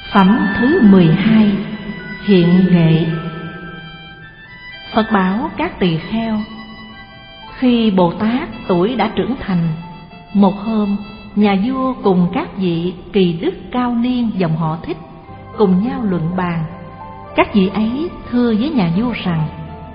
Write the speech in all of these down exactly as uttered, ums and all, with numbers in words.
Phẩm thứ mười hai. Hiện nghệ. Phật bảo các tỳ kheo: khi Bồ Tát tuổi đã trưởng thành, một hôm nhà vua cùng các vị kỳ đức cao niên dòng họ Thích cùng nhau luận bàn. Các vị ấy thưa với nhà vua rằng: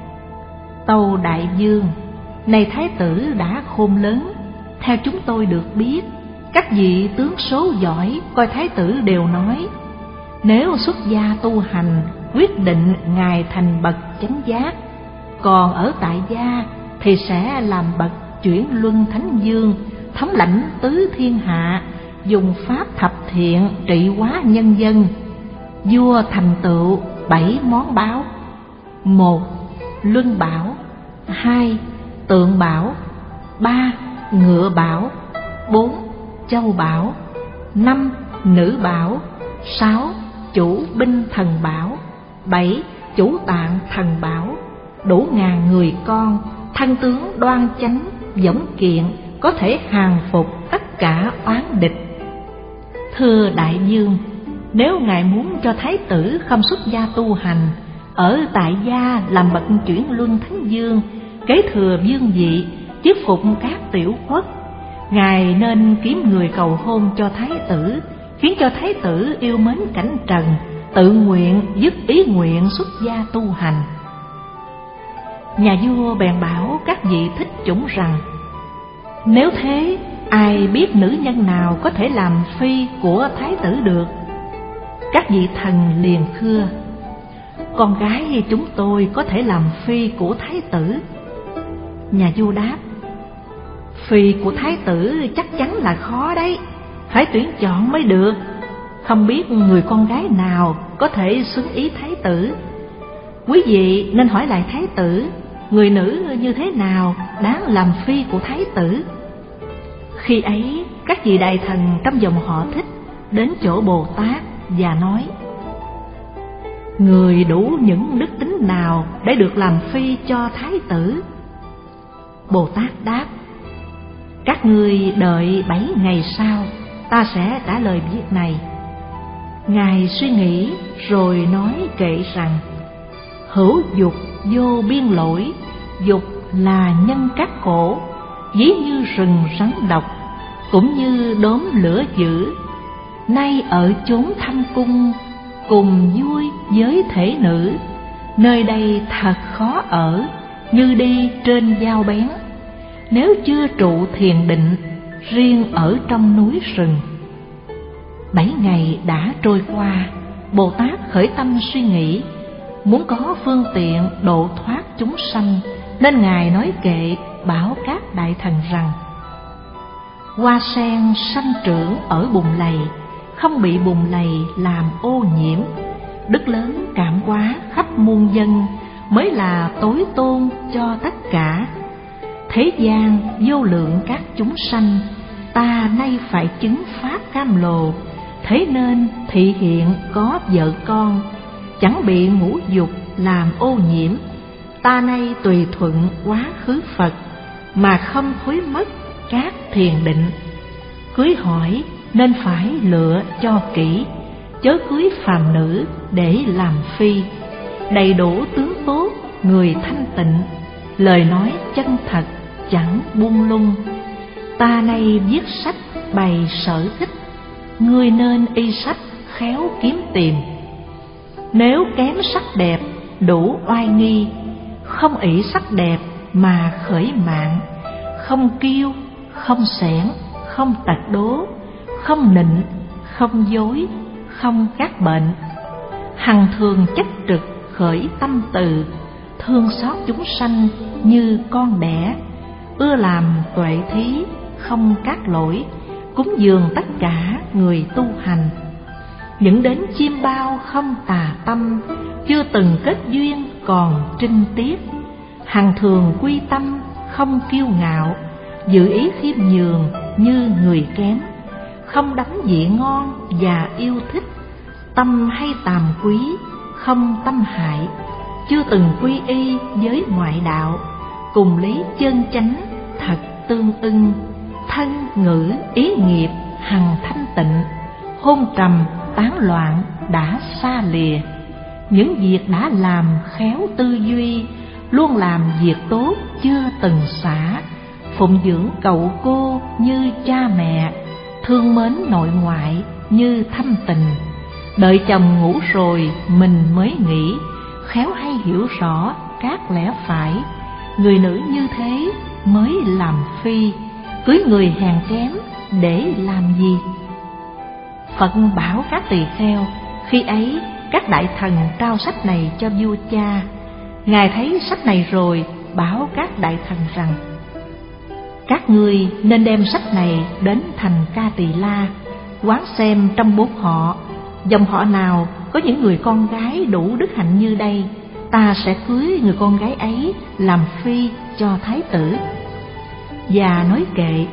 tâu đại vương, này thái tử đã khôn lớn, theo chúng tôi được biết, các vị tướng số giỏi coi thái tử đều nói, nếu xuất gia tu hành, quyết định ngài thành bậc chánh giác, còn ở tại gia thì sẽ làm bậc chuyển luân thánh vương, thống lãnh tứ thiên hạ, dùng pháp thập thiện trị hóa nhân dân. Vua thành tựu bảy món báo: một. Luân bảo. Hai. Tượng bảo. Ba. Ngựa bảo. Bốn. Châu bảo. Năm. Nữ bảo. Sáu. Chủ binh thần bảo. Bảy. Chủ tạng thần bảo. Đủ ngàn người con, thân tướng đoan chánh, dõng kiện, có thể hàng phục tất cả oán địch. Thưa đại vương, nếu ngài muốn cho thái tử không xuất gia tu hành, ở tại gia làm bậc chuyển luân thánh vương, kế thừa vương vị, chức phục các tiểu quốc, ngài nên kiếm người cầu hôn cho thái tử, khiến cho thái tử yêu mến cảnh trần, tự nguyện dứt ý nguyện xuất gia tu hành. Nhà vua bèn bảo các vị thích chủng rằng: nếu thế, ai biết nữ nhân nào có thể làm phi của thái tử được? Các vị thần liền thưa: con gái chúng tôi có thể làm phi của thái tử. Nhà vua đáp: phi của thái tử chắc chắn là khó đấy, phải tuyển chọn mới được. Không biết người con gái nào có thể xứng ý thái tử. Quý vị nên hỏi lại thái tử, người nữ như thế nào đáng làm phi của thái tử. Khi ấy, các vị đại thần trong dòng họ Thích đến chỗ Bồ Tát và nói: người đủ những đức tính nào để được làm phi cho thái tử? Bồ Tát đáp: các ngươi đợi bảy ngày sau, ta sẽ trả lời việc này. Ngài suy nghĩ rồi nói kệ rằng: hữu dục vô biên lỗi, dục là nhân các khổ, ví như rừng rắn độc, cũng như đốm lửa dữ. Nay ở chốn thâm cung, cùng vui với thể nữ, nơi đây thật khó ở, như đi trên dao bén. Nếu chưa trụ thiền định, riêng ở trong núi rừng. Bảy ngày đã trôi qua, Bồ Tát khởi tâm suy nghĩ, muốn có phương tiện độ thoát chúng sanh, nên ngài nói kệ bảo các đại thần rằng: hoa sen sanh trưởng ở bùn lầy, không bị bùn lầy làm ô nhiễm. Đức lớn cảm hóa khắp muôn dân, mới là tối tôn cho tất cả. Thế gian vô lượng các chúng sanh, ta nay phải chứng pháp cam lồ, thế nên thị hiện có vợ con, chẳng bị ngũ dục làm ô nhiễm. Ta nay tùy thuận quá khứ Phật, mà không thối mất các thiền định. Cưới hỏi nên phải lựa cho kỹ, chớ cưới phàm nữ để làm phi. Đầy đủ tướng tốt, người thanh tịnh, lời nói chân thật, chẳng buông lung. Ta nay viết sách bày sở thích, ngươi nên y sách khéo kiếm tìm. Nếu kém sắc đẹp đủ oai nghi, không ỷ sắc đẹp mà khởi mạng. Không kiêu, không xẻn, không tật đố, không nịnh, không dối, không gác bệnh. Hằng thường chất trực khởi tâm từ, thương xót chúng sanh như con đẻ. Ưa làm tuệ thí, không cát lỗi, cúng dường tất cả người tu hành. Những đến chiêm bao không tà tâm, chưa từng kết duyên còn trinh tiết. Hằng thường quy tâm không kiêu ngạo, giữ ý khiêm nhường như người kém. Không đắm vị ngon và yêu thích, tâm hay tàm quý, không tâm hại. Chưa từng quy y với ngoại đạo, cùng lý chân chánh thật tương ưng. Thân ngữ ý nghiệp hằng thanh tịnh, hôn trầm tán loạn đã xa lìa, những việc đã làm khéo tư duy, luôn làm việc tốt chưa từng xả, phụng dưỡng cậu cô như cha mẹ, thương mến nội ngoại như thâm tình. Đợi chồng ngủ rồi mình mới nghĩ, khéo hay hiểu rõ các lẽ phải. Người nữ như thế mới làm phi, cưới người hèn kém để làm gì? Phật bảo các tỳ kheo, khi ấy các đại thần trao sách này cho vua cha. Ngài thấy sách này rồi bảo các đại thần rằng: các ngươi nên đem sách này đến thành Ca Tỳ La, quán xem trong bốn họ, dòng họ nào có những người con gái đủ đức hạnh như đây, ta sẽ cưới người con gái ấy làm phi cho thái tử. Và nói kệ: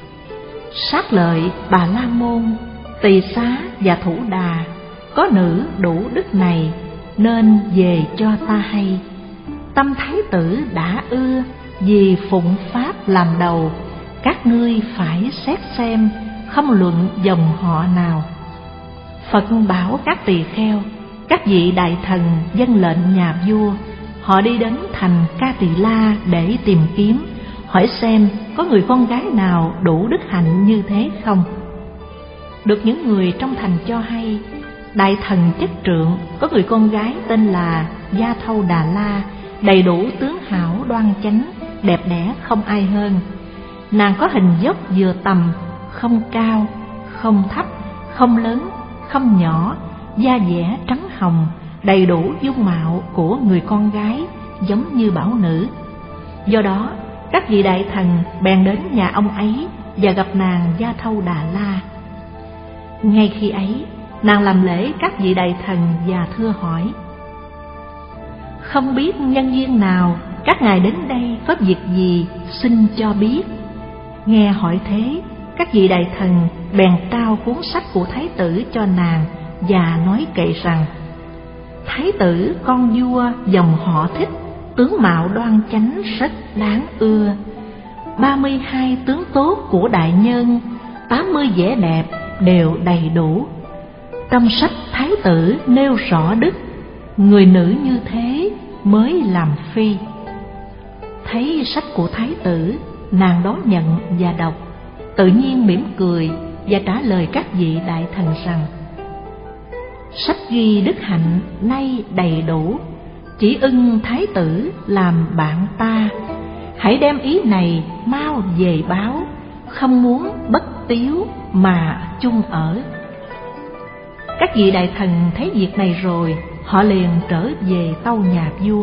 sát lợi Bà La Môn, Tỳ Xá và Thủ Đà, có nữ đủ đức này, nên về cho ta hay. Tâm thái tử đã ưa, vì phụng pháp làm đầu, các ngươi phải xét xem, không luận dòng họ nào. Phật bảo các tỳ kheo, các vị đại thần vâng lệnh nhà vua, họ đi đến thành Ca Tỳ La để tìm kiếm, hỏi xem có người con gái nào đủ đức hạnh như thế không. Được những người trong thành cho hay, đại thần chất trượng có người con gái tên là Gia Thâu Đà La, đầy đủ tướng hảo đoan chánh, đẹp đẽ không ai hơn. Nàng có hình dốc vừa tầm, không cao, không thấp, không lớn, không nhỏ, da dẻ trắng hồng, đầy đủ dung mạo của người con gái, giống như bảo nữ. Do đó các vị đại thần bèn đến nhà ông ấy và gặp nàng Gia Thâu Đà La. Ngay khi ấy, nàng làm lễ các vị đại thần và thưa hỏi: không biết nhân duyên nào các ngài đến đây có việc gì, xin cho biết. Nghe hỏi thế, các vị đại thần bèn trao cuốn sách của thái tử cho nàng và nói kệ rằng: thái tử con vua dòng họ Thích, tướng mạo đoan chánh rất đáng ưa. Ba mươi hai tướng tốt của đại nhân, tám mươi vẻ đẹp đều đầy đủ. Trong sách thái tử nêu rõ đức, người nữ như thế mới làm phi. Thấy sách của thái tử, nàng đón nhận và đọc, tự nhiên mỉm cười và trả lời các vị đại thần rằng: sách ghi đức hạnh nay đầy đủ, chỉ ưng thái tử làm bạn ta. Hãy đem ý này mau về báo, không muốn bất tiếu mà chung ở. Các vị đại thần thấy việc này rồi, họ liền trở về tâu nhà vua: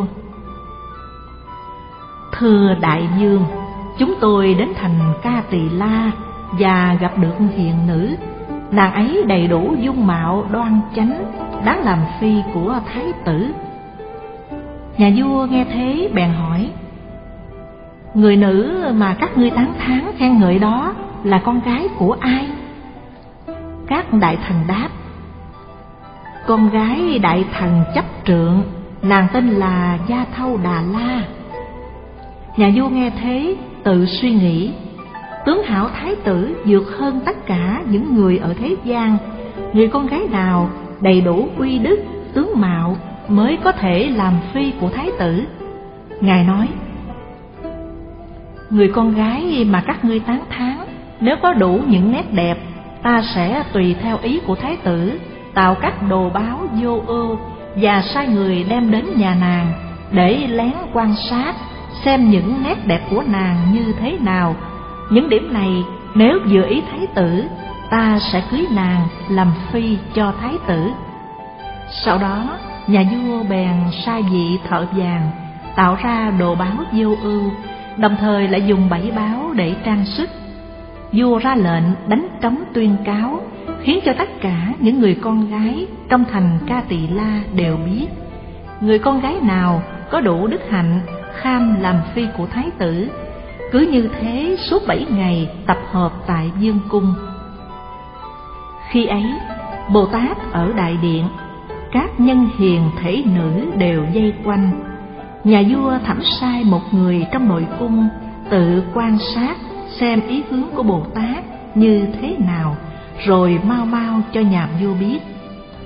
thưa đại vương, chúng tôi đến thành Ca Tỳ La và gặp được hiền nữ. Nàng ấy đầy đủ dung mạo đoan chánh, đáng làm phi của thái tử. Nhà vua nghe thế bèn hỏi: người nữ mà các ngươi tán thán khen ngợi đó là con gái của ai? Các đại thần đáp: con gái đại thần chấp trượng, nàng tên là Gia Thâu Đà La. Nhà vua nghe thế tự suy nghĩ: tướng hảo thái tử vượt hơn tất cả những người ở thế gian, người con gái nào đầy đủ uy đức, tướng mạo mới có thể làm phi của thái tử? Ngài nói: người con gái mà các ngươi tán thán, nếu có đủ những nét đẹp, ta sẽ tùy theo ý của thái tử, tạo các đồ báo vô ưu và sai người đem đến nhà nàng để lén quan sát xem những nét đẹp của nàng như thế nào. Những điểm này nếu vừa ý thái tử, ta sẽ cưới nàng làm phi cho thái tử. Sau đó nhà vua bèn sai vị thợ vàng tạo ra đồ báo vô ưu, đồng thời lại dùng bảy báo để trang sức. Vua ra lệnh đánh trống tuyên cáo, khiến cho tất cả những người con gái trong thành Ca Tỳ La đều biết, người con gái nào có đủ đức hạnh kham làm phi của thái tử. Cứ như thế suốt bảy ngày tập hợp tại vương cung. Khi ấy Bồ Tát ở đại điện, các nhân hiền thể nữ đều vây quanh. Nhà vua thẩm sai một người trong nội cung tự quan sát xem ý hướng của Bồ Tát như thế nào, rồi mau mau cho nhà vua biết.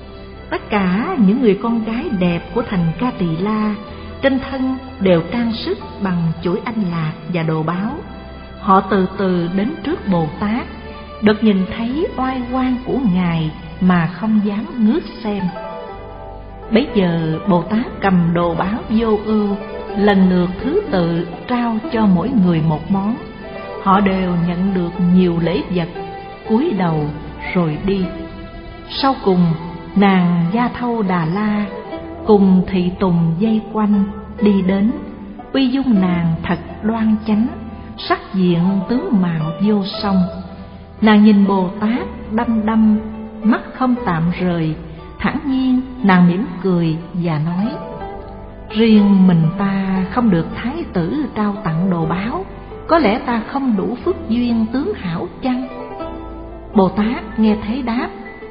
Tất cả những người con gái đẹp của thành Ca Tỳ La trên thân đều trang sức bằng chuỗi anh lạc và đồ báo. Họ từ từ đến trước Bồ Tát, được nhìn thấy oai quang của Ngài mà không dám ngước xem. Bấy giờ Bồ Tát cầm đồ báo vô ưu, lần lượt thứ tự trao cho mỗi người một món. Họ đều nhận được nhiều lễ vật, cúi đầu rồi đi. Sau cùng, nàng Gia Thâu Đà La cùng thị tùng dây quanh đi đến. Uy dung nàng thật đoan chánh, sắc diện tướng mạo vô song. Nàng nhìn Bồ Tát đăm đăm, mắt không tạm rời. Thản nhiên nàng mỉm cười và nói: riêng mình ta không được thái tử trao tặng đồ báo, có lẽ ta không đủ phước duyên tướng hảo chăng? Bồ Tát nghe thế đáp: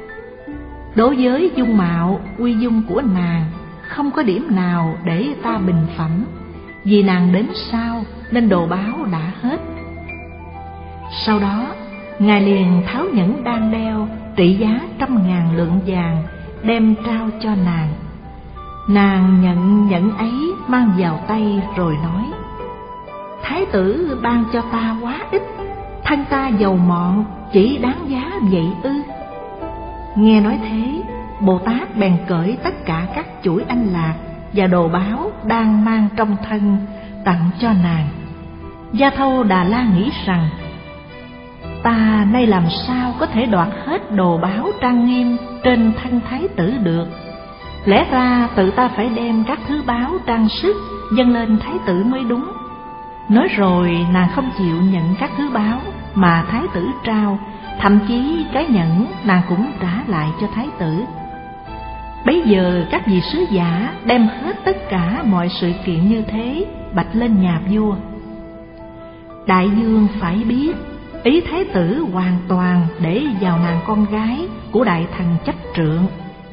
đối với dung mạo uy dung của nàng, không có điểm nào để ta bình phẩm. Vì nàng đến sau nên đồ báo đã hết. Sau đó Ngài liền tháo nhẫn đang đeo trị giá trăm ngàn lượng vàng, đem trao cho nàng. Nàng nhận nhẫn ấy mang vào tay rồi nói: thái tử ban cho ta quá ít, thân ta giàu mọn, chỉ đáng giá vậy ư? Nghe nói thế, Bồ Tát bèn cởi tất cả các chuỗi anh lạc và đồ báo đang mang trong thân tặng cho nàng. Gia Thâu Đà La nghĩ rằng: ta nay làm sao có thể đoạt hết đồ báo trang nghiêm trên thân thái tử được? Lẽ ra tự ta phải đem các thứ báo trang sức dâng lên thái tử mới đúng. Nói rồi nàng không chịu nhận các thứ báo mà thái tử trao, thậm chí cái nhẫn nàng cũng trả lại cho thái tử. Bấy giờ các vị sứ giả đem hết tất cả mọi sự kiện như thế bạch lên nhà vua. Đại vương phải biết, ý thái tử hoàn toàn để vào nàng con gái của đại thần chấp trượng.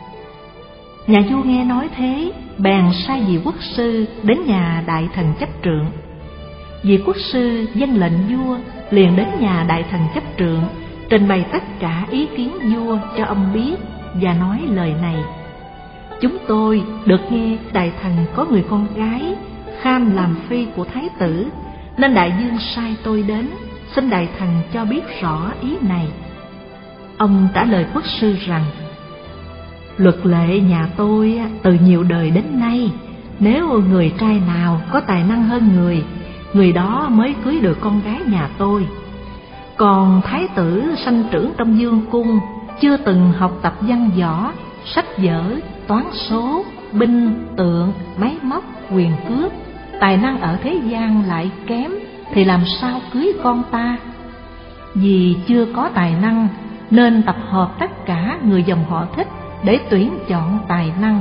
Nhà vua nghe nói thế, bèn sai vị quốc sư đến nhà đại thần chấp trượng. Vị quốc sư vâng lệnh vua, liền đến nhà đại thần chấp trượng, trình bày tất cả ý kiến vua cho ông biết và nói lời này: chúng tôi được nghe đại thần có người con gái kham làm phi của thái tử, nên đại vương sai tôi đến, xin đại thần cho biết rõ ý này. Ông trả lời quốc sư rằng: luật lệ nhà tôi từ nhiều đời đến nay, nếu người trai nào có tài năng hơn người, người đó mới cưới được con gái nhà tôi. Còn thái tử sanh trưởng trong vương cung, chưa từng học tập văn võ, sách vở, toán số, binh tượng, máy móc, quyền cước, tài năng ở thế gian lại kém, thì làm sao cưới con ta? Vì chưa có tài năng nên tập hợp tất cả người dòng họ thích để tuyển chọn tài năng.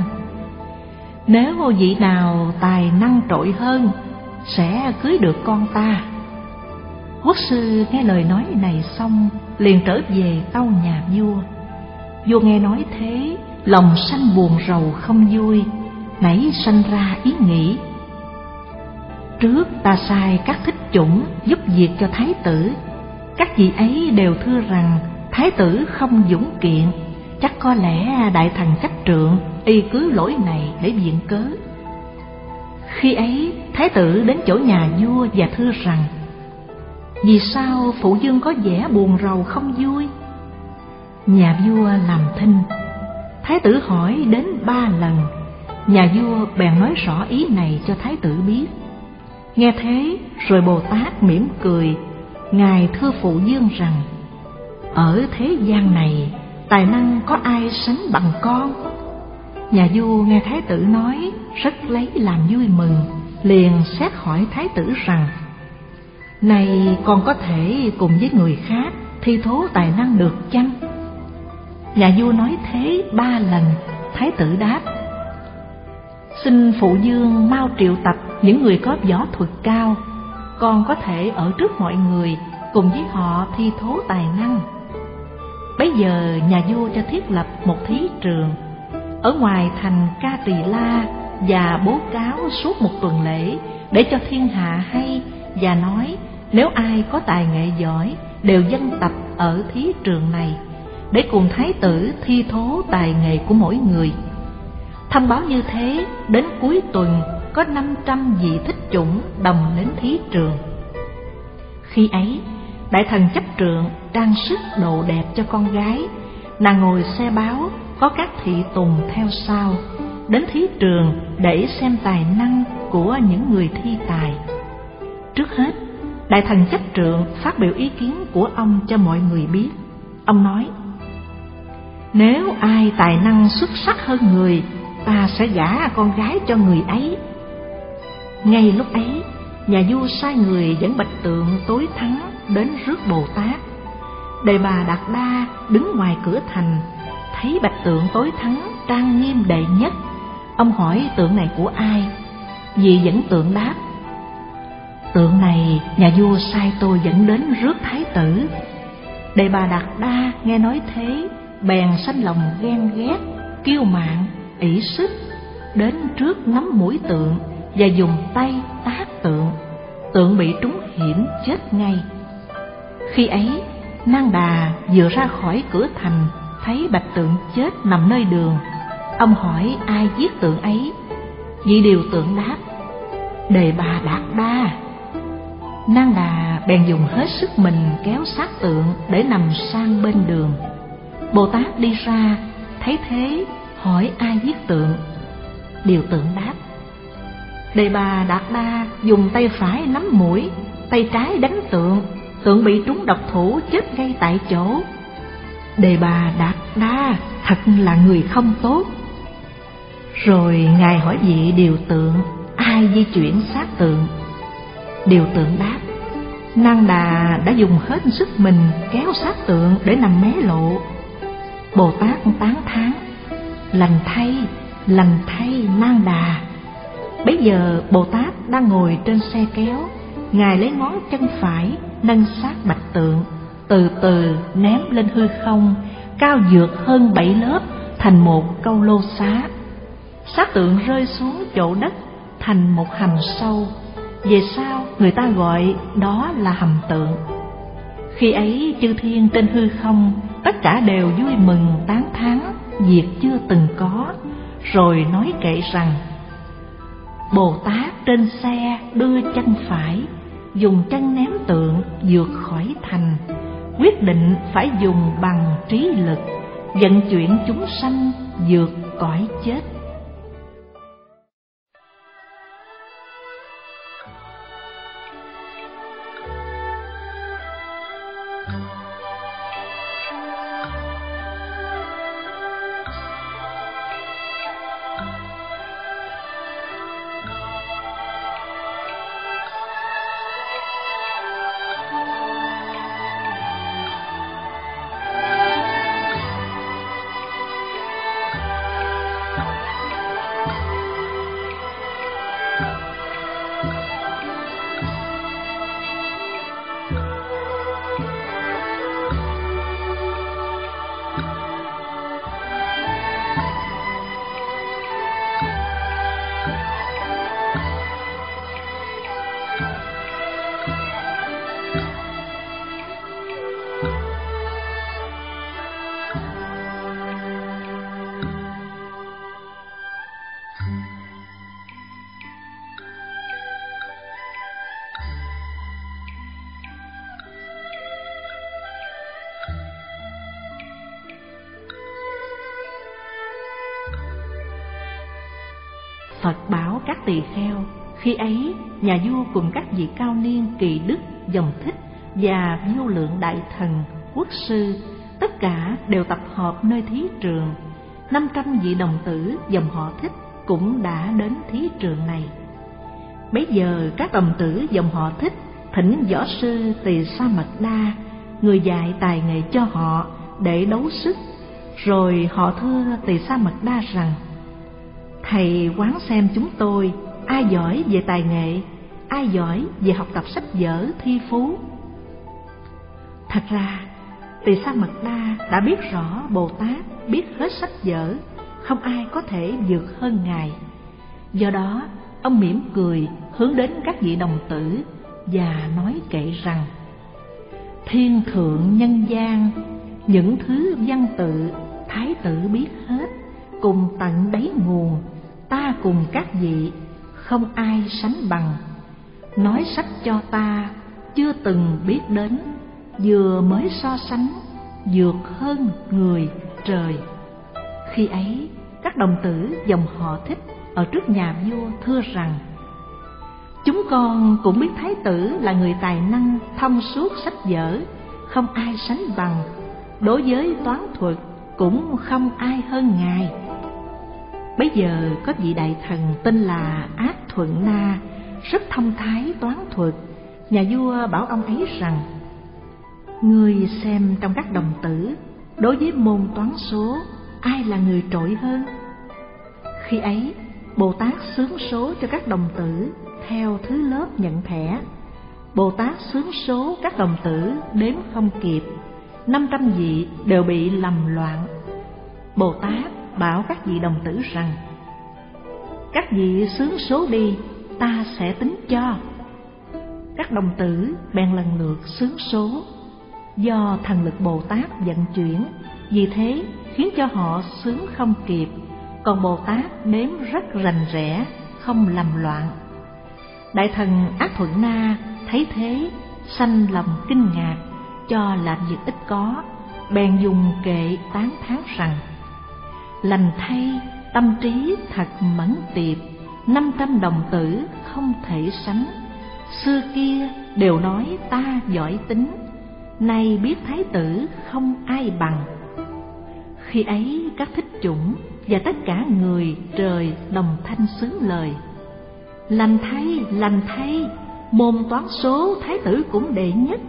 Nếu vị nào tài năng trội hơn sẽ cưới được con ta. Quốc sư nghe lời nói này xong, liền trở về tâu nhà vua. Vua nghe nói thế, lòng sanh buồn rầu không vui, nảy sanh ra ý nghĩ: trước ta sai các thích chủng giúp việc cho thái tử, các vị ấy đều thưa rằng thái tử không dũng kiện, chắc có lẽ đại thần chấp trượng y cứ lỗi này để viện cớ. Khi ấy thái tử đến chỗ nhà vua và thưa rằng: vì sao phụ vương có vẻ buồn rầu không vui? Nhà vua làm thinh. Thái tử hỏi đến ba lần, nhà vua bèn nói rõ ý này cho thái tử biết. Nghe thế rồi Bồ Tát mỉm cười, Ngài thưa phụ vương rằng: ở thế gian này tài năng có ai sánh bằng con? Nhà vua nghe thái tử nói rất lấy làm vui mừng, liền xét hỏi thái tử rằng: này con có thể cùng với người khác thi thố tài năng được chăng? Nhà vua nói thế ba lần, thái tử đáp: xin phụ vương mau triệu tập những người có võ thuật cao, con có thể ở trước mọi người cùng với họ thi thố tài năng. Bấy giờ nhà vua cho thiết lập một thí trường ở ngoài thành Ca Tỳ La và bố cáo suốt một tuần lễ, để cho thiên hạ hay, và nói nếu ai có tài nghệ giỏi đều dân tập ở thí trường này, để cùng thái tử thi thố tài nghệ của mỗi người. Thông báo như thế, đến cuối tuần có năm trăm vị thích chủng đồng đến thí trường. Khi ấy, đại thần chấp trượng trang sức đồ đẹp cho con gái, nàng ngồi xe báo, có các thị tùng theo sau, đến thí trường để xem tài năng của những người thi tài. Trước hết, đại thần chấp trượng phát biểu ý kiến của ông cho mọi người biết. Ông nói: nếu ai tài năng xuất sắc hơn người, ta sẽ gả con gái cho người ấy. Ngay lúc ấy, nhà vua sai người dẫn bạch tượng tối thắng đến rước Bồ Tát. Đề Bà Đạt Đa đứng ngoài cửa thành, thấy bạch tượng tối thắng trang nghiêm đệ nhất. Ông hỏi tượng này của ai? Vị dẫn tượng đáp: tượng này nhà vua sai tôi dẫn đến rước thái tử. Đề Bà Đạt Đa nghe nói thế, bèn sanh lòng ghen ghét, kiêu mạn, ỷ sức, đến trước nắm mũi tượng và dùng tay tát tượng. Tượng bị trúng hiểm chết ngay. Khi ấy, Nang Đà vừa ra khỏi cửa thành, thấy bạch tượng chết nằm nơi đường. Ông hỏi ai giết tượng ấy. Vị điều tượng đáp: Đề Bà Đạt Đa. Nang Đà bèn dùng hết sức mình kéo xác tượng để nằm sang bên đường. Bồ Tát đi ra, thấy thế, hỏi ai giết tượng. Điều tượng đáp: Đề Bà Đạt Đa dùng tay phải nắm mũi, tay trái đánh tượng, tượng bị trúng độc thủ chết ngay tại chỗ. Đề Bà Đạt Đa thật là người không tốt. Rồi ngài hỏi vị điều tượng ai di chuyển xác tượng. Điều tượng đáp: Nang Đà đã dùng hết sức mình kéo xác tượng để nằm mé lộ. Bồ Tát tán thán: lành thay, lành thay Nang Đà. Bấy giờ Bồ Tát đang ngồi trên xe kéo, ngài lấy ngón chân phải nâng xác bạch tượng, từ từ ném lên hư không, cao vượt hơn bảy lớp thành một câu lô xá. Xác tượng rơi xuống chỗ đất thành một hầm sâu. Về sau người ta gọi đó là hầm tượng. Khi ấy chư thiên trên hư không tất cả đều vui mừng tán thán việc chưa từng có, rồi nói kệ rằng: Bồ Tát trên xe đưa chân phải, dùng chân ném tượng vượt khỏi thành, quyết định phải dùng bằng trí lực vận chuyển chúng sanh vượt cõi chết. Phật bảo các tỳ kheo: khi ấy nhà vua cùng các vị cao niên kỳ đức, dòng Thích và vô lượng đại thần, quốc sư, tất cả đều tập hợp nơi thí trường. Năm trăm vị đồng tử dòng họ Thích cũng đã đến thí trường này. Bấy giờ các đồng tử dòng họ Thích thỉnh võ sư Tỳ Sa Mật Đa, người dạy tài nghệ cho họ để đấu sức. Rồi họ thưa Tỳ Sa Mật Đa rằng: thầy quán xem chúng tôi, ai giỏi về tài nghệ, ai giỏi về học tập sách vở thi phú. Thật ra Tỳ Sa Mật Đa đã biết rõ Bồ Tát biết hết sách vở, không ai có thể vượt hơn ngài. Do đó ông mỉm cười hướng đến các vị đồng tử và nói kệ rằng: thiên thượng nhân gian, Những thứ văn tự thái tử biết hết, cùng tận đáy nguồn, ta cùng các vị không ai sánh bằng. Nói sách cho ta chưa từng biết đến, vừa mới so sánh vượt hơn người trời. Khi ấy các đồng tử dòng họ Thích ở trước nhà vua thưa rằng: chúng con cũng biết thái tử là người tài năng, thông suốt sách vở, không ai sánh bằng. Đối với toán thuật cũng không ai hơn ngài. Bấy giờ có vị đại thần tên là Ác Thuận Na, rất thông thái toán thuật. Nhà vua bảo ông ấy rằng: ngươi xem trong các đồng tử, đối với môn toán số, ai là người trội hơn? Khi ấy Bồ Tát xướng số cho các đồng tử theo thứ lớp nhận thẻ. Bồ Tát xướng số các đồng tử đếm không kịp, năm trăm vị đều bị lầm loạn. Bồ Tát bảo các vị đồng tử rằng: các vị xướng số đi, ta sẽ tính cho. Các đồng tử bèn lần lượt xướng số. Do thần lực Bồ Tát vận chuyển, vì thế khiến cho họ xướng không kịp, còn Bồ Tát đếm rất rành rẽ, không lầm loạn. Đại thần Ác Thuận Na thấy thế, sanh lòng kinh ngạc, cho làm việc ít có, bèn dùng kệ tán thán rằng: lành thay, tâm trí thật mẫn tiệp, năm trăm đồng tử không thể sánh. Xưa kia đều nói ta giỏi tính, nay biết thái tử không ai bằng. Khi ấy các thích chủng và tất cả người trời đồng thanh xướng lời: lành thay, lành thay, môn toán số thái tử cũng đệ nhất.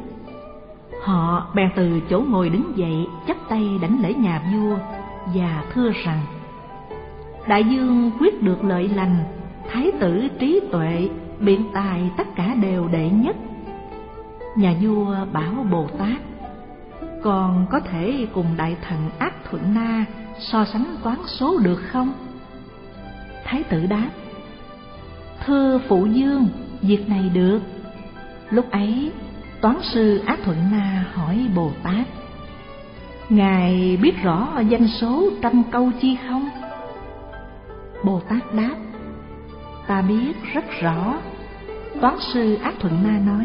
Họ bèn từ chỗ ngồi đứng dậy, chắp tay đảnh lễ nhà vua và thưa rằng: đại vương quyết được lợi lành, thái tử trí tuệ, biện tài tất cả đều đệ nhất. Nhà vua bảo Bồ Tát: còn có thể cùng đại thần Ác Thuận Na so sánh toán số được không? Thái tử đáp: thưa phụ vương, việc này được. Lúc ấy toán sư Ác Thuận Na hỏi Bồ Tát: ngài biết rõ danh số trăm câu chi không? Bồ Tát đáp: ta biết rất rõ. Toán sư Ác Thuận Na nói: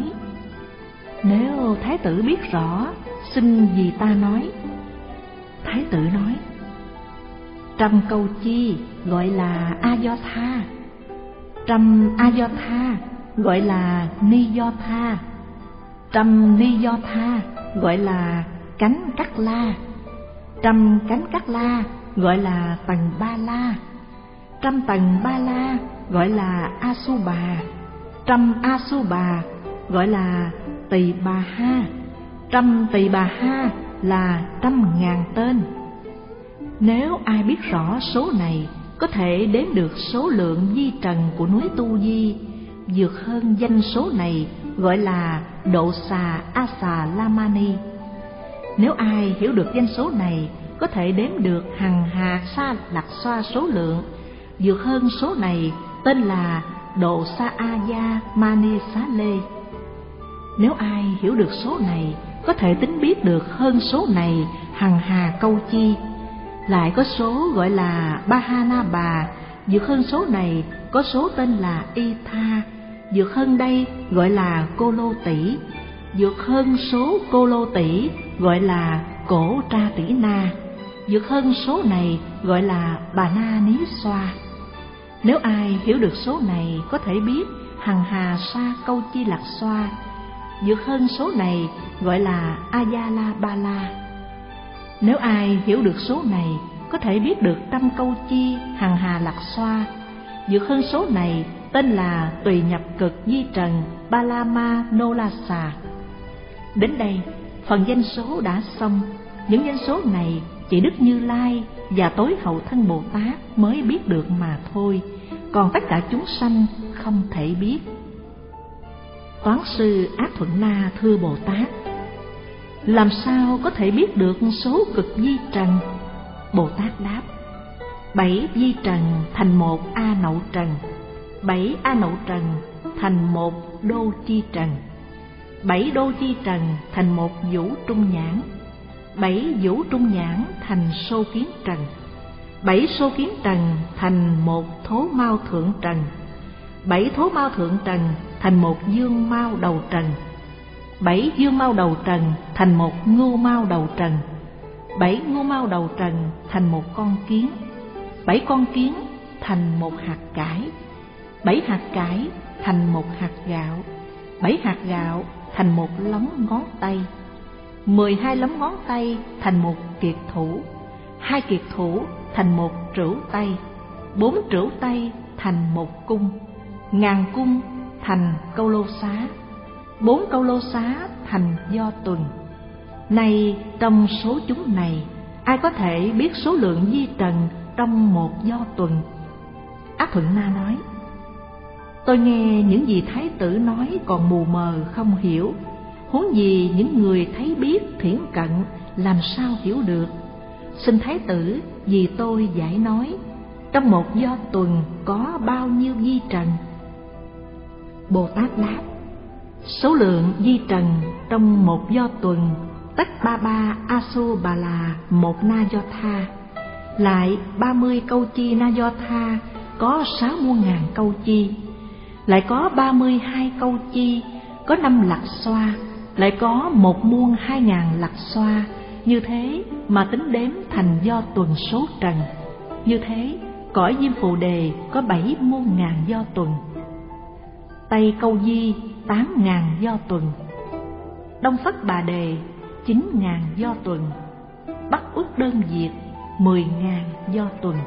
nếu thái tử biết rõ, xin vì ta nói. Thái tử nói: trăm câu chi gọi là a do tha, trăm a do tha gọi là ni do tha, trăm ni do tha gọi là cánh cắt la, trăm cánh cắt la gọi là tầng ba la, trăm tầng ba la gọi là a su bà, trăm a su bà gọi là tỳ bà ha, trăm tỳ bà ha là trăm ngàn tên. Nếu ai biết rõ số này, có thể đếm được số lượng di trần của núi Tu Di, vượt hơn danh số này gọi là độ xà a xà la ma ni. Nếu ai hiểu được danh số này, có thể đếm được hằng hà sa lạc xoa số lượng, vượt hơn số này tên là độ sa a gia ma ni xá lê. Nếu ai hiểu được số này, có thể tính biết được hơn số này hằng hà câu chi. Lại có số gọi là ba ha na bà, vượt hơn số này có số tên là y tha, vượt hơn đây gọi là cô lô tỷ, vượt hơn số cô lô tỷ gọi là cổ tra tỷ na, vượt hơn số này gọi là bà na ní xoa. Nếu ai hiểu được số này, có thể biết hằng hà sa câu chi lạc xoa, vượt hơn số này gọi là Ayala Ba La. Nếu ai hiểu được số này, có thể biết được trăm câu chi hằng hà lạc xoa, vượt hơn số này tên là tùy nhập cực di trần Ba La Ma Nô La Xà. Đến đây phần danh số đã xong. Những danh số này chỉ Đức Như Lai và tối hậu thân Bồ Tát mới biết được mà thôi, còn tất cả chúng sanh không thể biết. Toán sư Ác Thuận Na thưa Bồ Tát: làm sao có thể biết được số cực di trần? Bồ Tát đáp: bảy di trần thành một a nậu trần, bảy a nậu trần thành một đô chi trần, bảy đô chi trần thành một vũ trung nhãn, bảy vũ trung nhãn thành sô kiến trần, bảy sô kiến trần thành một thố mao thượng trần, bảy thố mao thượng trần thành một dương mao đầu trần, bảy dương mao đầu trần thành một ngưu mao đầu trần, bảy ngưu mao đầu trần thành một con kiến, bảy con kiến thành một hạt cải, bảy hạt cải thành một hạt gạo, bảy hạt gạo thành một lóng ngón tay, mười hai lóng ngón tay thành một kiệt thủ, hai kiệt thủ thành một trĩu tay, bốn trĩu tay thành một cung, ngàn cung thành câu lô xá, bốn câu lô xá thành do tuần. Này trong số chúng này, ai có thể biết số lượng di trần trong một do tuần? Ác Thuận Na nói: Tôi nghe những gì thái tử nói còn mù mờ không hiểu, huống gì những người thấy biết thiển cận làm sao hiểu được. Xin thái tử vì tôi giải nói, trong một do tuần có bao nhiêu di trần? Bồ Tát đáp: Số lượng di trần trong một do tuần tất ba ba asu bà là một na do tha, lại ba mươi câu chi na do tha có sáu muôn ngàn câu chi, lại có ba mươi hai câu chi có năm lặc xoa, lại có một muôn hai ngàn lặc xoa. Như thế mà tính đếm thành do tuần số trần. Như thế cõi Diêm Phù Đề có bảy muôn ngàn do tuần, Tây Câu Di tám ngàn do tuần, Đông Phất Bà Đề chín ngàn do tuần, Bắc Uất Đơn Diệt mười ngàn do tuần.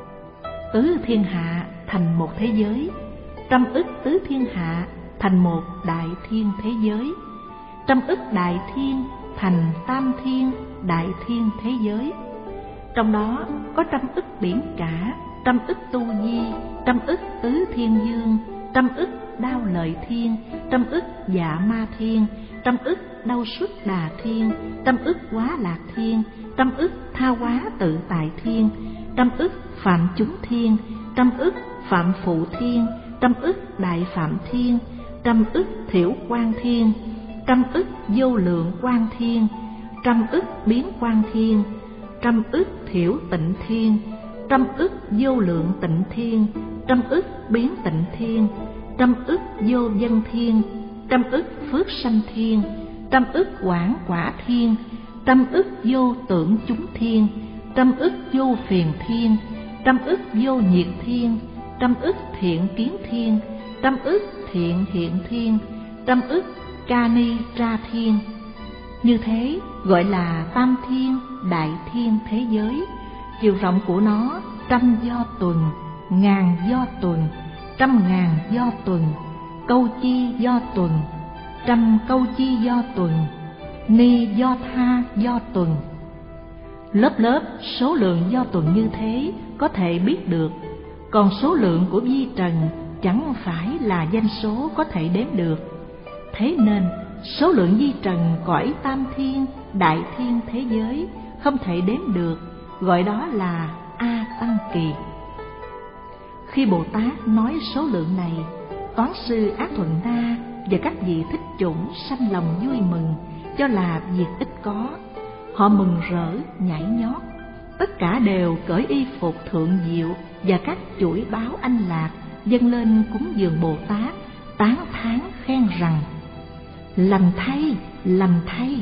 Tứ thiên hạ thành một thế giới, trăm ức tứ thiên hạ thành một đại thiên thế giới, trăm ức đại thiên thành tam thiên đại thiên thế giới. Trong đó có trăm ức biển cả, trăm ức tu di, trăm ức tứ thiên dương, trăm ức đao lợi thiên, trăm ức dạ ma thiên, trăm ức đau xuất đà thiên, trăm ức quá lạc thiên, trăm ức tha hóa tự tại thiên, trăm ức phạm chúng thiên, trăm ức phạm phụ thiên, trăm ức đại phạm thiên, trăm ức thiểu quan thiên, trăm ức vô lượng quan thiên, trăm ức biến quan thiên, trăm ức thiểu tịnh thiên, trăm ức vô lượng tịnh thiên, trăm ức biến tịnh thiên, trăm ức vô dân thiên, trăm ức phước sanh thiên, trăm ức quảng quả thiên, trăm ức vô tưởng chúng thiên, trăm ức vô phiền thiên, trăm ức vô nhiệt thiên, trăm ức thiện kiến thiên, trăm ức thiện hiện thiên, trăm ức ca ni tra thiên. Như thế gọi là tam thiên đại thiên thế giới. Chiều rộng của nó trăm do tuần, ngàn do tuần, trăm ngàn do tuần, câu chi do tuần, trăm câu chi do tuần, ni do tha do tuần. Lớp lớp số lượng do tuần như thế có thể biết được, còn số lượng của vi trần chẳng phải là danh số có thể đếm được. Thế nên số lượng vi trần cõi tam thiên đại thiên thế giới không thể đếm được, gọi đó là A Tăng Kỳ. Khi Bồ Tát nói số lượng này, Toán sư Ác Thuận Na và các vị thích chủng sanh lòng vui mừng, cho là việc ít có. Họ mừng rỡ nhảy nhót, tất cả đều cởi y phục thượng diệu và các chuỗi báo anh lạc dâng lên cúng dường Bồ Tát, tán thán khen rằng: Lành thay, lành thay.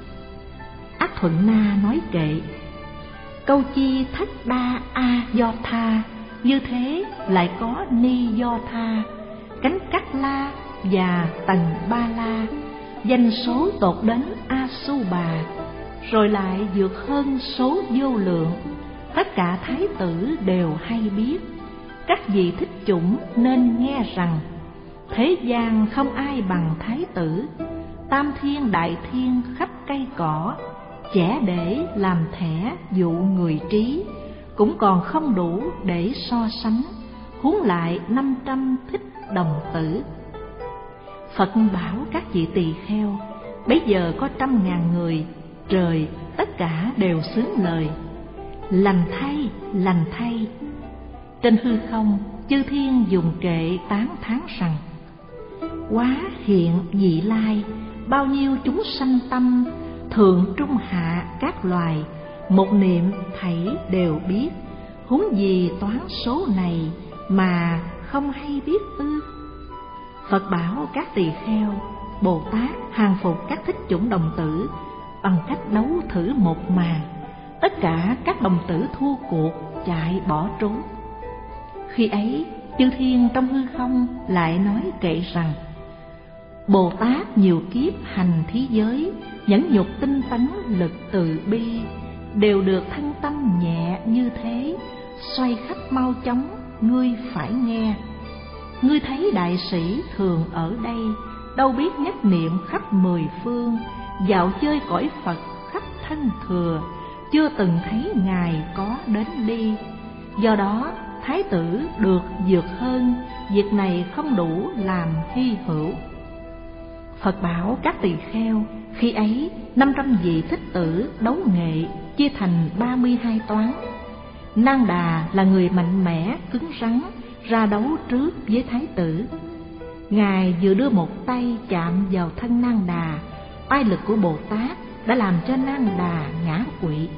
Ác Thuận Na nói kệ: Câu chi thất đa a do tha, như thế lại có ni do tha, cánh cắt la và tầng ba la, danh số tột đến a su bà, rồi lại vượt hơn số vô lượng. Tất cả thái tử đều hay biết, các vị thích chủng nên nghe rằng: Thế gian không ai bằng thái tử, tam thiên đại thiên khắp cây cỏ, chẻ để làm thẻ dụ người trí, cũng còn không đủ để so sánh, huống lại năm trăm thích đồng tử. Phật bảo các vị tỳ kheo: Bấy giờ có trăm ngàn người, trời tất cả đều xướng lời: Lành thay, lành thay. Trên hư không, chư thiên dùng kệ tán thán rằng: Quá hiện vị lai, bao nhiêu chúng sanh tâm, thượng trung hạ các loài, một niệm thảy đều biết, huống gì toán số này mà không hay biết ư? Phật bảo các tỳ kheo, Bồ Tát hàng phục các thích chủng đồng tử bằng cách đấu thử một màn. Tất cả các đồng tử thua cuộc, chạy bỏ trốn. Khi ấy, chư thiên trong hư không lại nói kệ rằng: Bồ Tát nhiều kiếp hành thí giới, nhẫn nhục tinh tấn lực từ bi, đều được thân tâm nhẹ như thế, xoay khắp mau chóng, ngươi phải nghe. Ngươi thấy đại sĩ thường ở đây, đâu biết nhất niệm khắp mười phương, dạo chơi cõi Phật khắp thân thừa, chưa từng thấy Ngài có đến đi. Do đó Thái tử được vượt hơn, việc này không đủ làm hy hữu. Phật bảo các tỳ kheo, khi ấy năm trăm vị thích tử đấu nghệ chia thành ba mươi hai toán. Nang Đà là người mạnh mẽ cứng rắn, ra đấu trước với Thái tử. Ngài vừa đưa một tay chạm vào thân Nang Đà, oai lực của Bồ Tát đã làm cho Nang Đà ngã quỵ.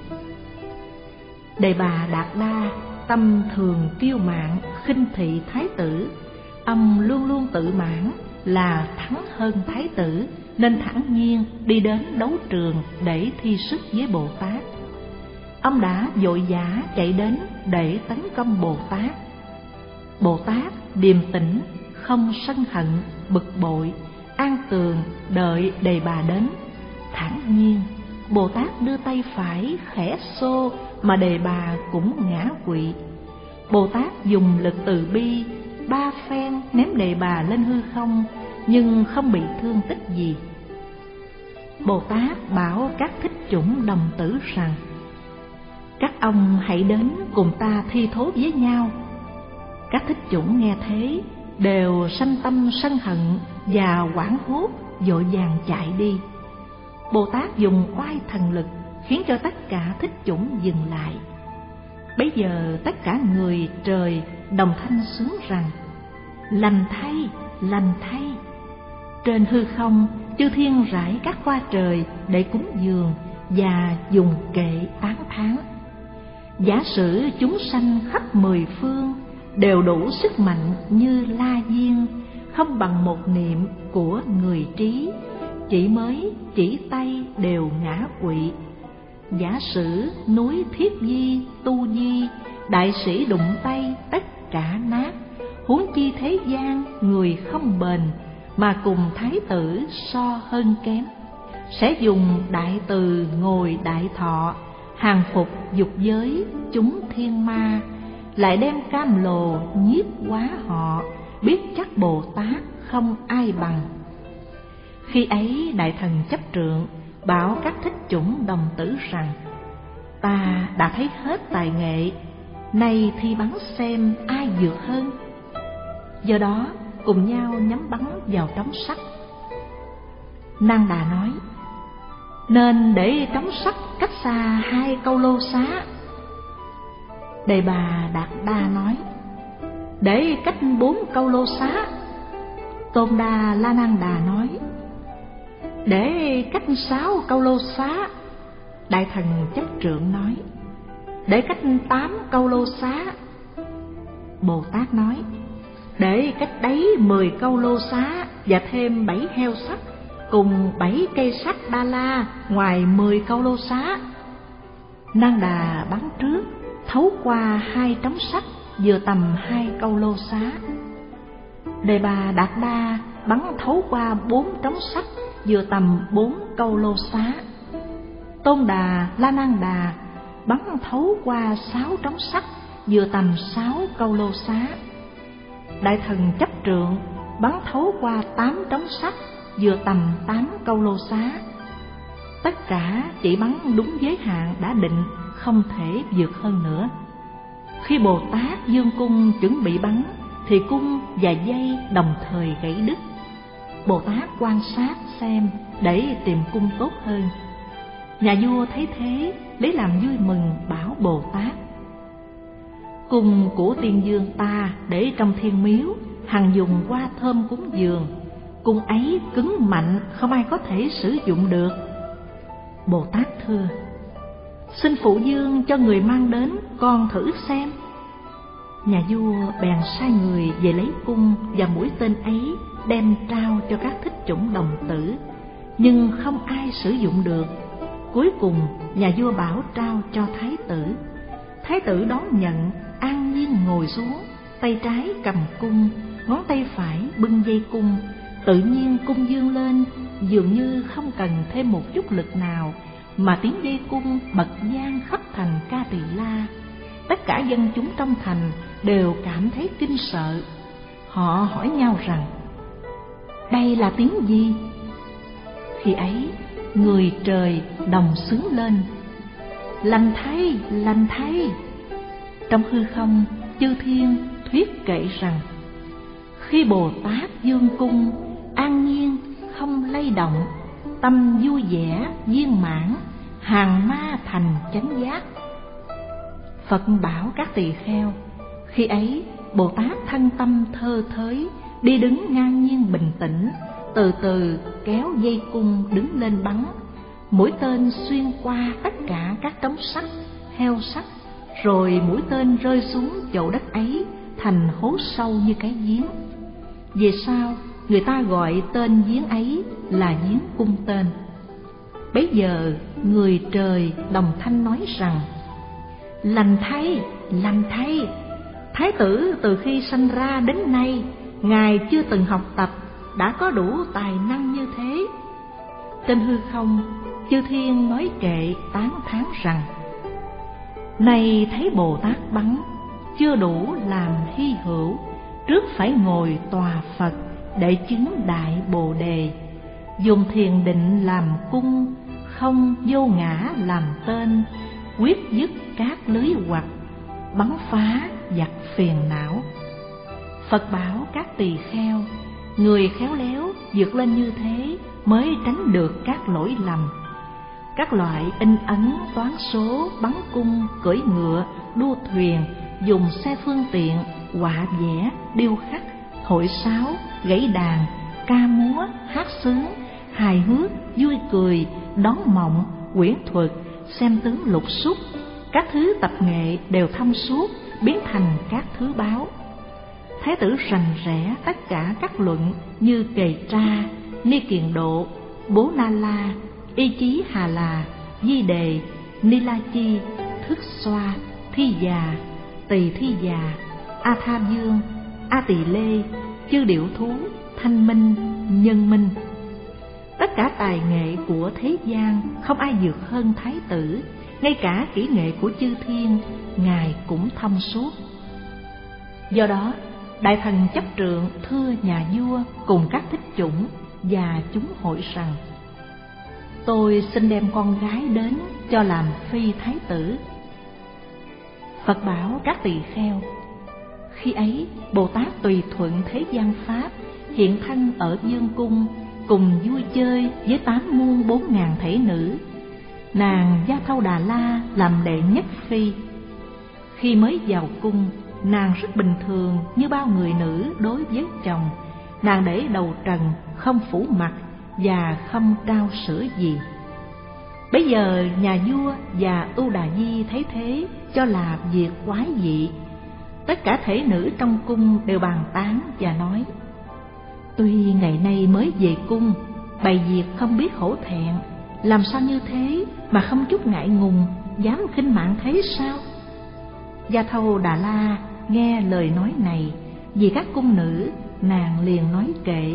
Đề Bà Đạt Đa tâm thường kiêu mạn, khinh thị Thái tử. Ông luôn luôn tự mãn là thắng hơn Thái tử, nên thản nhiên đi đến đấu trường để thi sức với Bồ Tát. Ông đã vội vã chạy đến để tấn công Bồ Tát. Bồ Tát điềm tĩnh, không sân hận, bực bội, an tường đợi Đề Bà đến. Thản nhiên, Bồ Tát đưa tay phải khẽ xô mà Đề Bà cũng ngã quỵ. Bồ Tát dùng lực từ bi ba phen ném Đề Bà lên hư không, nhưng không bị thương tích gì. Bồ Tát bảo các thích chủng đồng tử rằng: Các ông hãy đến cùng ta thi thố với nhau. Các thích chủng nghe thế đều sanh tâm sân hận và hoảng hốt, vội vàng chạy đi. Bồ Tát dùng oai thần lực khiến cho tất cả thích chủng dừng lại. Bấy giờ tất cả người trời đồng thanh sướng rằng: Lành thay, lành thay. Trên hư không, chư thiên rải các hoa trời để cúng dường và dùng kệ tán thán. Giả sử chúng sanh khắp mười phương đều đủ sức mạnh như La Diên, không bằng một niệm của người trí, chỉ mới chỉ tay đều ngã quỵ. Giả sử núi Thiết Di, Tu Di, đại sĩ đụng tay tất cả nát, huống chi thế gian người không bền, mà cùng Thái tử so hơn kém. Sẽ dùng đại từ ngồi đại thọ, hàng phục dục giới chúng thiên ma, lại đem cam lồ nhiếp hóa họ, biết chắc Bồ Tát không ai bằng. Khi ấy đại thần chấp trượng bảo các thích chủng đồng tử rằng: Ta đã thấy hết tài nghệ, nay thi bắn xem ai vượt hơn. Do đó cùng nhau nhắm bắn vào trống sắt. Nang Đà nói: Nên để trống sắt cách xa hai câu lô xá. Đề Bà Đạt Đa nói: Để cách bốn câu lô xá. Tôn Đa La Nang Đà nói: Để cách sáu câu lô xá. Đại thần chấp trượng nói: Để cách tám câu lô xá. Bồ Tát nói: Để cách đấy mười câu lô xá và thêm bảy heo sắt cùng bảy cây sắt Đa La ngoài mười câu lô xá. Nang Đà bắn trước, thấu qua hai trống sắt vừa tầm hai câu lô xá. Đề Bà Đạt Đa bắn thấu qua bốn trống sắt vừa tầm bốn câu lô xá. Tôn Đà La Nang Đà bắn thấu qua sáu trống sắt vừa tầm sáu câu lô xá. Đại thần chấp trượng bắn thấu qua tám trống sắt vừa tầm tám câu lô xá. Tất cả chỉ bắn đúng giới hạn đã định, không thể vượt hơn nữa. Khi Bồ Tát dương cung chuẩn bị bắn thì cung và dây đồng thời gãy đứt. Bồ Tát quan sát xem để tìm cung tốt hơn. Nhà vua thấy thế lấy làm vui mừng, bảo Bồ Tát: Cung của tiên dương ta để trong thiên miếu, hằng dùng hoa thơm cúng dường. Cung ấy cứng mạnh, không ai có thể sử dụng được. Bồ Tát thưa: xin phụ dương cho người mang đến, con thử xem. Nhà vua bèn sai người về lấy cung và mũi tên ấy, đem trao cho các thích chủng đồng tử, nhưng không ai sử dụng được. Cuối cùng nhà vua bảo trao cho thái tử. Thái tử đón nhận, an nhiên ngồi xuống, tay trái cầm cung, ngón tay phải bưng dây cung. Tự nhiên cung dương lên, dường như không cần thêm một chút lực nào, mà tiếng dây cung bật vang khắp thành Ca Tỳ La. Tất cả dân chúng trong thành đều cảm thấy kinh sợ. Họ hỏi nhau rằng: đây là tiếng gì? Khi ấy người trời đồng xướng lên: lành thay, lành thay. Trong hư không, chư thiên thuyết kệ rằng: khi Bồ Tát dương cung, an nhiên không lay động, tâm vui vẻ viên mãn, hàng ma thành chánh giác. Phật bảo các tỳ kheo: khi ấy Bồ Tát thân tâm thơ thới, đi đứng ngang nhiên bình tĩnh, từ từ kéo dây cung đứng lên bắn. Mũi tên xuyên qua tất cả các trống sắt, heo sắt, rồi mũi tên rơi xuống chỗ đất ấy thành hố sâu như cái giếng. Về sau người ta gọi tên giếng ấy là giếng cung tên. Bấy giờ người trời đồng thanh nói rằng: lành thay, lành thay. Thái tử từ khi sanh ra đến nay, ngài chưa từng học tập, đã có đủ tài năng như thế. Trên hư không, chư thiên nói kệ tán thán rằng: này thấy Bồ Tát bắn, chưa đủ làm hy hữu, trước phải ngồi tòa Phật để chứng đại Bồ Đề. Dùng thiền định làm cung, không vô ngã làm tên, quyết dứt các lưới hoặc, bắn phá giặc phiền não. Phật bảo các tỳ kheo: người khéo léo vượt lên như thế mới tránh được các lỗi lầm. Các loại in ấn, toán số, bắn cung, cưỡi ngựa, đua thuyền, dùng xe phương tiện, họa vẽ, điêu khắc, thổi sáo, gãy đàn, ca múa, hát sướng, hài hước, vui cười, đón mộng, quyển thuật, xem tướng lục xúc, các thứ tập nghệ đều thông suốt, biến thành các thứ báo. Thái tử rành rẽ tất cả các luận như Kề Tra, Ni Kiền Độ, Bố Na La, Y Chí Hà Là, Di Đề, Ni La Chi, Thức Xoa, Thi Già, Tỳ Thi Già, A Tha Dương, A Tỳ Lê, Chư Điểu Thú, Thanh Minh, Nhân Minh. Tất cả tài nghệ của thế gian không ai vượt hơn thái tử, ngay cả kỹ nghệ của chư thiên ngài cũng thông suốt. Do đó đại thần chấp trượng thưa nhà vua cùng các thích chủng và chúng hội rằng: tôi xin đem con gái đến cho làm phi thái tử. Phật bảo các tỳ kheo: khi ấy Bồ Tát tùy thuận thế gian pháp, hiện thân ở dương cung, cùng vui chơi với tám muôn bốn ngàn thể nữ. Nàng Gia Thâu Đà La làm đệ nhất phi. Khi mới vào cung, nàng rất bình thường như bao người nữ đối với chồng. Nàng để đầu trần, không phủ mặt và không trao sữa gì. Bấy giờ nhà vua và Ưu Đà Di thấy thế, cho là việc quái dị. Tất cả thể nữ trong cung đều bàn tán và nói: tuy ngày nay mới về cung, bày việc không biết hổ thẹn, làm sao như thế mà không chút ngại ngùng, dám khinh mạng thế sao? Gia Thâu Đà La nghe lời nói này, vì các cung nữ, nàng liền nói kệ: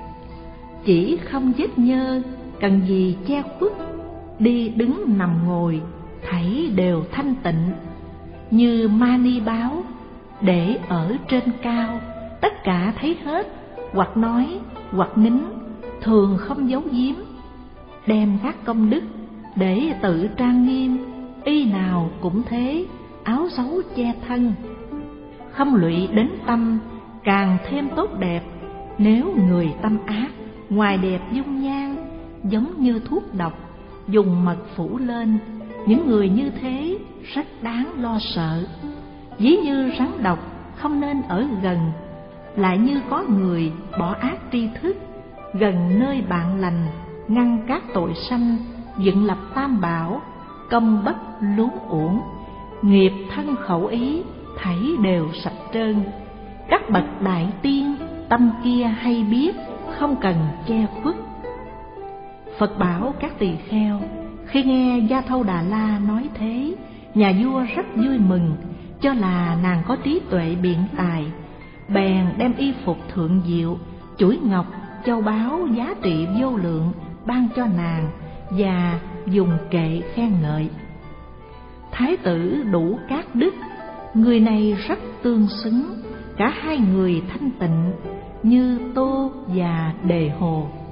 chỉ không vết nhơ, cần gì che khuất, đi đứng nằm ngồi, thảy đều thanh tịnh. Như mani báo, để ở trên cao, tất cả thấy hết, hoặc nói, hoặc nín, thường không giấu giếm. Đem các công đức để tự trang nghiêm, y nào cũng thế, áo xấu che thân. Không lụy đến tâm, càng thêm tốt đẹp. Nếu người tâm ác, ngoài đẹp dung nhan, giống như thuốc độc, dùng mật phủ lên, những người như thế rất đáng lo sợ. Ví như rắn độc không nên ở gần, lại như có người bỏ ác tri thức, gần nơi bạn lành, ngăn các tội sanh, dựng lập tam bảo, công bất luống uổng, nghiệp thân khẩu ý thảy đều sạch trơn. Các bậc đại tiên tâm kia hay biết, không cần che khuất. Phật bảo các tỳ kheo, khi nghe Gia Thâu Đà La nói thế, nhà vua rất vui mừng, cho là nàng có trí tuệ biện tài, bèn đem y phục thượng diệu, chuỗi ngọc, châu báu giá trị vô lượng ban cho nàng và dùng kệ khen ngợi. Thái tử đủ các đức, người này rất tương xứng, cả hai người thanh tịnh như Tô và Đề Hồ.